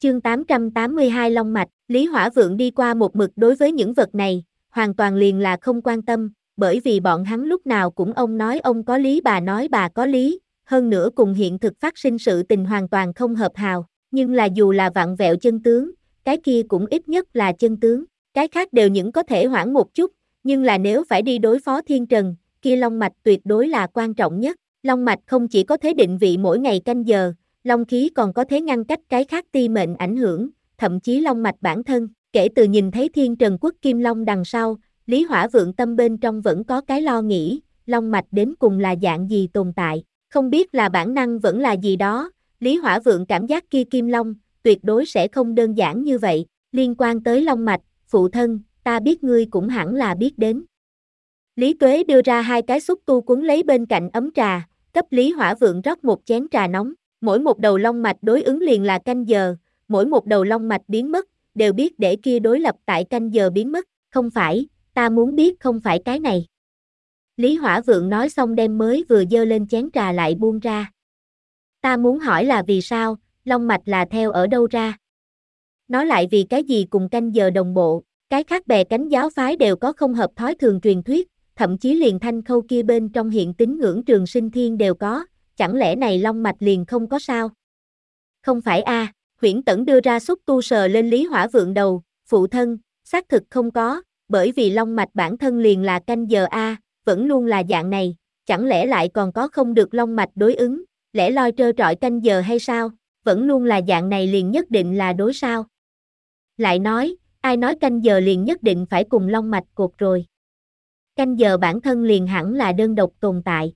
Chương 882 Long mạch, Lý Hỏa Vượng đi qua một mực đối với những vật này, hoàn toàn liền là không quan tâm, bởi vì bọn hắn lúc nào cũng ông nói ông có lý bà nói bà có lý, hơn nữa cùng hiện thực phát sinh sự tình hoàn toàn không hợp hào, nhưng là dù là vặn vẹo chân tướng, cái kia cũng ít nhất là chân tướng, cái khác đều những có thể hoãn một chút, nhưng là nếu phải đi đối phó Thiên Trần, kia Long mạch tuyệt đối là quan trọng nhất, Long mạch không chỉ có thể định vị mỗi ngày canh giờ, Long khí còn có thể ngăn cách cái khác ti mệnh ảnh hưởng, thậm chí Long mạch bản thân, kể từ nhìn thấy Thiên Trần Quốc Kim Long đằng sau, Lý Hỏa Vượng tâm bên trong vẫn có cái lo nghĩ, Long mạch đến cùng là dạng gì tồn tại, không biết là bản năng vẫn là gì đó, Lý Hỏa Vượng cảm giác kia Kim Long, tuyệt đối sẽ không đơn giản như vậy, liên quan tới Long mạch, phụ thân, ta biết ngươi cũng hẳn là biết đến. Lý Tuế đưa ra hai cái xúc tu cuốn lấy bên cạnh ấm trà, cấp Lý Hỏa Vượng rót một chén trà nóng, mỗi một đầu long mạch đối ứng liền là canh giờ, mỗi một đầu long mạch biến mất, đều biết để kia đối lập tại canh giờ biến mất, không phải, ta muốn biết không phải cái này. Lý Hỏa Vượng nói xong đem mới vừa dơ lên chén trà lại buông ra. Ta muốn hỏi là vì sao, long mạch là theo ở đâu ra? Nó lại vì cái gì cùng canh giờ đồng bộ, cái khác bè cánh giáo phái đều có không hợp thói thường truyền thuyết, thậm chí liền Thanh Khâu kia bên trong hiện tín ngưỡng Trường Sinh Thiên đều có, chẳng lẽ này long mạch liền không có sao? Không phải a, Huyễn Tẩn đưa ra xúc tu sờ lên Lý Hỏa Vượng đầu, phụ thân, xác thực không có, bởi vì long mạch bản thân liền là canh giờ a, vẫn luôn là dạng này, chẳng lẽ lại còn có không được long mạch đối ứng, lẽ loi trơ trọi canh giờ hay sao? Vẫn luôn là dạng này liền nhất định là đối sao? Lại nói, ai nói canh giờ liền nhất định phải cùng long mạch cột rồi? Canh giờ bản thân liền hẳn là đơn độc tồn tại.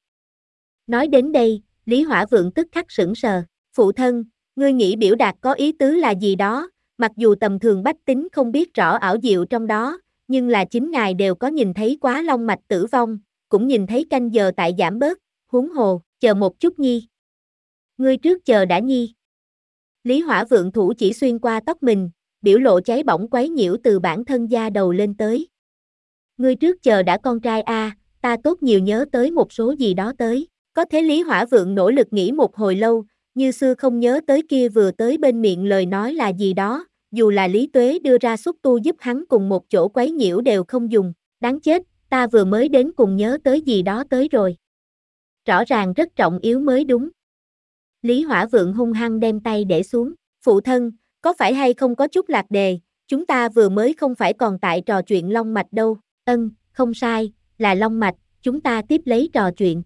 Nói đến đây, Lý Hỏa Vượng tức khắc sững sờ, phụ thân, ngươi nghĩ biểu đạt có ý tứ là gì đó, mặc dù tầm thường bách tính không biết rõ ảo diệu trong đó, nhưng là chính ngài đều có nhìn thấy quá long mạch tử vong, cũng nhìn thấy canh giờ tại giảm bớt, huống hồ, chờ một chút nhi. Ngươi trước chờ đã nhi. Lý Hỏa Vượng thủ chỉ xuyên qua tóc mình, biểu lộ cháy bỏng quấy nhiễu từ bản thân da đầu lên tới. Ngươi trước chờ đã con trai a, ta tốt nhiều nhớ tới một số gì đó tới. Có thế Lý Hỏa Vượng nỗ lực nghĩ một hồi lâu, như xưa không nhớ tới kia vừa tới bên miệng lời nói là gì đó, dù là Lý Tuế đưa ra xúc tu giúp hắn cùng một chỗ quấy nhiễu đều không dùng, đáng chết, ta vừa mới đến cùng nhớ tới gì đó tới rồi. Rõ ràng rất trọng yếu mới đúng. Lý Hỏa Vượng hung hăng đem tay để xuống, phụ thân, có phải hay không có chút lạc đề, chúng ta vừa mới không phải còn tại trò chuyện long mạch đâu, không sai, là long mạch, chúng ta tiếp lấy trò chuyện.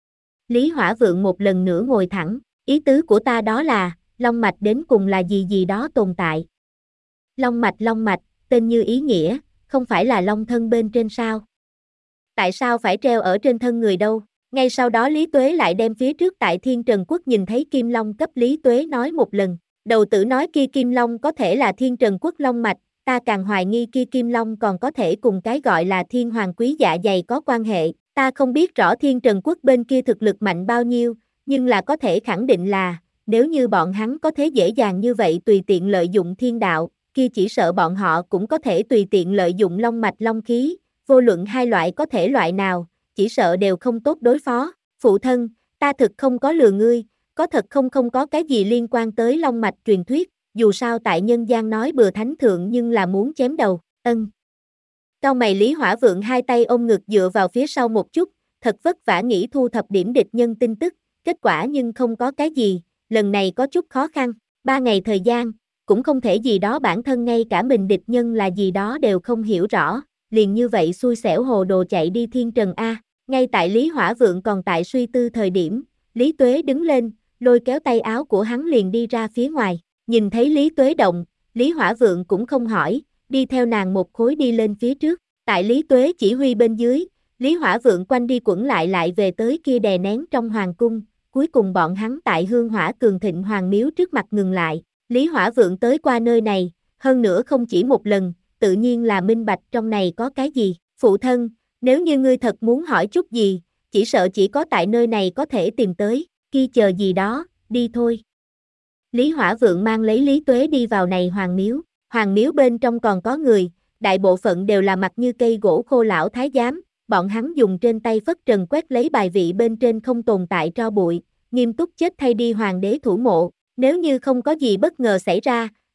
Lý Hỏa Vượng một lần nữa ngồi thẳng, ý tứ của ta đó là, long mạch đến cùng là gì đó tồn tại. Long mạch, tên như ý nghĩa, không phải là long thân bên trên sao? Tại sao phải treo ở trên thân người đâu? Ngay sau đó Lý Tuế lại đem phía trước tại Thiên Trần Quốc nhìn thấy Kim Long cấp Lý Tuế nói một lần. Đầu tử nói kia Kim Long có thể là Thiên Trần Quốc long mạch, ta càng hoài nghi kia Kim Long còn có thể cùng cái gọi là Thiên Hoàng Quý Dạ Dày có quan hệ. Ta không biết rõ Thiên Trần Quốc bên kia thực lực mạnh bao nhiêu, nhưng là có thể khẳng định là, nếu như bọn hắn có thể dễ dàng như vậy tùy tiện lợi dụng thiên đạo, kia chỉ sợ bọn họ cũng có thể tùy tiện lợi dụng long mạch long khí, vô luận hai loại có thể loại nào, chỉ sợ đều không tốt đối phó. Phụ thân, ta thực không có lừa ngươi, có thật không có cái gì liên quan tới long mạch truyền thuyết, dù sao tại nhân gian nói bừa thánh thượng nhưng là muốn chém đầu, Cau mày Lý Hỏa Vượng hai tay ôm ngực dựa vào phía sau một chút, thật vất vả nghĩ thu thập điểm địch nhân tin tức, kết quả nhưng không có cái gì, lần này có chút khó khăn, 3 ngày thời gian, cũng không thể gì đó bản thân ngay cả mình địch nhân là gì đó đều không hiểu rõ, liền như vậy xui xẻo hồ đồ chạy đi Thiên Trần A, ngay tại Lý Hỏa Vượng còn tại suy tư thời điểm, Lý Tuế đứng lên, lôi kéo tay áo của hắn liền đi ra phía ngoài, nhìn thấy Lý Tuế động, Lý Hỏa Vượng cũng không hỏi, đi theo nàng một khối đi lên phía trước, tại Lý Tuế chỉ huy bên dưới, Lý Hỏa Vượng quanh đi quẩn lại về tới kia đè nén trong hoàng cung, cuối cùng bọn hắn tại Hương Hỏa Cường Thịnh Hoàng Miếu trước mặt ngừng lại, Lý Hỏa Vượng tới qua nơi này, hơn nữa không chỉ một lần, tự nhiên là minh bạch trong này có cái gì, phụ thân, nếu như ngươi thật muốn hỏi chút gì, chỉ sợ chỉ có tại nơi này có thể tìm tới, kia chờ gì đó, đi thôi. Lý Hỏa Vượng mang lấy Lý Tuế đi vào này hoàng miếu bên trong còn có người, đại bộ phận đều là mặt như cây gỗ khô lão thái giám, bọn hắn dùng trên tay phất trần quét lấy bài vị bên trên không tồn tại tro bụi, nghiêm túc chết thay đi hoàng đế thủ mộ, nếu như không có gì bất ngờ xảy ra,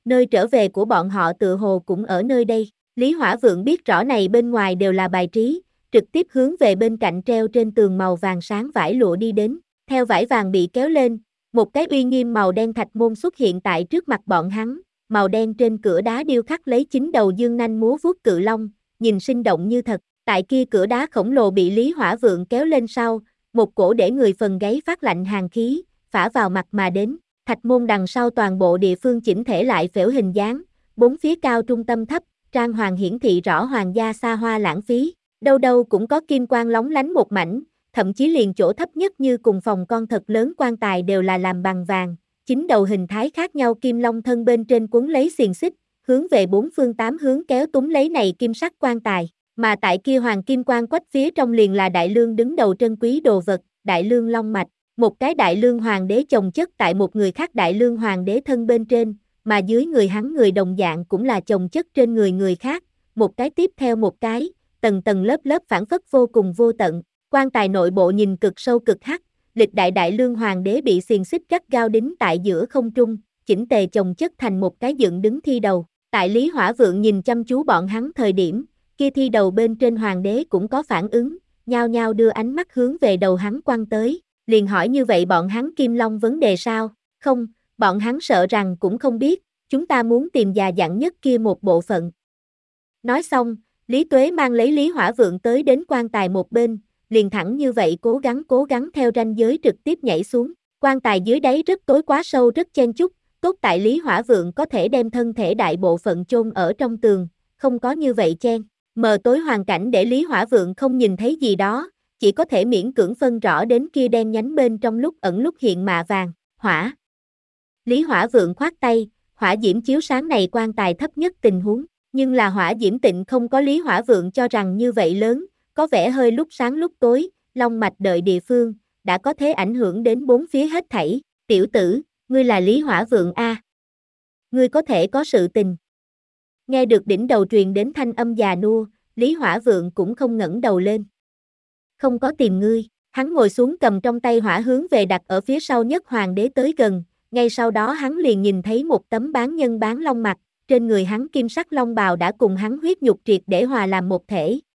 nơi trở về của bọn họ tự hồ cũng ở nơi đây. Lý Hỏa Vượng biết rõ này bên ngoài đều là bài trí, trực tiếp hướng về bên cạnh treo trên tường màu vàng sáng vải lụa đi đến. Theo vải vàng bị kéo lên, một cái uy nghiêm màu đen thạch môn xuất hiện tại trước mặt bọn hắn, màu đen trên cửa đá điêu khắc lấy 9 đầu dương nanh múa vuốt cự long, nhìn sinh động như thật. Tại kia cửa đá khổng lồ bị Lý Hỏa Vượng kéo lên sau, một cổ để người phần gáy phát lạnh hàn khí, phả vào mặt mà đến. Thạch môn đằng sau toàn bộ địa phương chỉnh thể lại phễu hình dáng, bốn phía cao trung tâm thấp, trang hoàng hiển thị rõ hoàng gia xa hoa lãng phí, đâu đâu cũng có kim quang lóng lánh một mảnh, thậm chí liền chỗ thấp nhất như cùng phòng con thật lớn quan tài đều là làm bằng vàng, 9 đầu hình thái khác nhau kim long thân bên trên quấn lấy xiềng xích, hướng về bốn phương tám hướng kéo túng lấy này kim sắc quan tài, mà tại kia hoàng kim quan quách phía trong liền là đại lương đứng đầu trân quý đồ vật, đại lương long mạch, một cái đại lương hoàng đế chồng chất tại một người khác đại lương hoàng đế thân bên trên, mà dưới người hắn người đồng dạng cũng là chồng chất trên người người khác, một cái tiếp theo một cái, tầng tầng lớp lớp phản phất vô cùng vô tận. Quan tài nội bộ nhìn cực sâu cực hắc, lịch đại đại lương hoàng đế bị xiềng xích gắt gao đính tại giữa không trung, chỉnh tề chồng chất thành một cái dựng đứng thi đầu. Tại Lý Hỏa Vượng nhìn chăm chú bọn hắn thời điểm, kia thi đầu bên trên hoàng đế cũng có phản ứng, nhao nhao đưa ánh mắt hướng về đầu hắn quăng tới, liền hỏi như vậy bọn hắn Kim Long vấn đề sao? Không, bọn hắn sợ rằng cũng không biết, chúng ta muốn tìm già dặn nhất kia một bộ phận. Nói xong, Lý Tuế mang lấy Lý Hỏa Vượng tới đến quan tài một bên, liền thẳng như vậy cố gắng theo ranh giới trực tiếp nhảy xuống. Quan tài dưới đáy rất tối quá sâu rất chen chúc, tốt tại Lý Hỏa Vượng có thể đem thân thể đại bộ phận chôn ở trong tường, không có như vậy chen. Mờ tối hoàn cảnh để Lý Hỏa Vượng không nhìn thấy gì đó, chỉ có thể miễn cưỡng phân rõ đến kia đen nhánh bên trong lúc ẩn lúc hiện mạ vàng, hỏa. Lý Hỏa Vượng khoát tay, hỏa diễm chiếu sáng này quan tài thấp nhất tình huống, nhưng là hỏa diễm tịnh không có Lý Hỏa Vượng cho rằng như vậy lớn, có vẻ hơi lúc sáng lúc tối, long mạch đợi địa phương, đã có thể ảnh hưởng đến bốn phía hết thảy. Tiểu tử, ngươi là Lý Hỏa Vượng a? Ngươi có thể có sự tình. Nghe được đỉnh đầu truyền đến thanh âm già nua, Lý Hỏa Vượng cũng không ngẩng đầu lên. Không có tìm ngươi, hắn ngồi xuống cầm trong tay hỏa hướng về đặt ở phía sau nhất hoàng đế tới gần, ngay sau đó hắn liền nhìn thấy một tấm bán nhân bán long mặt, trên người hắn kim sắc long bào đã cùng hắn huyết nhục triệt để hòa làm một thể,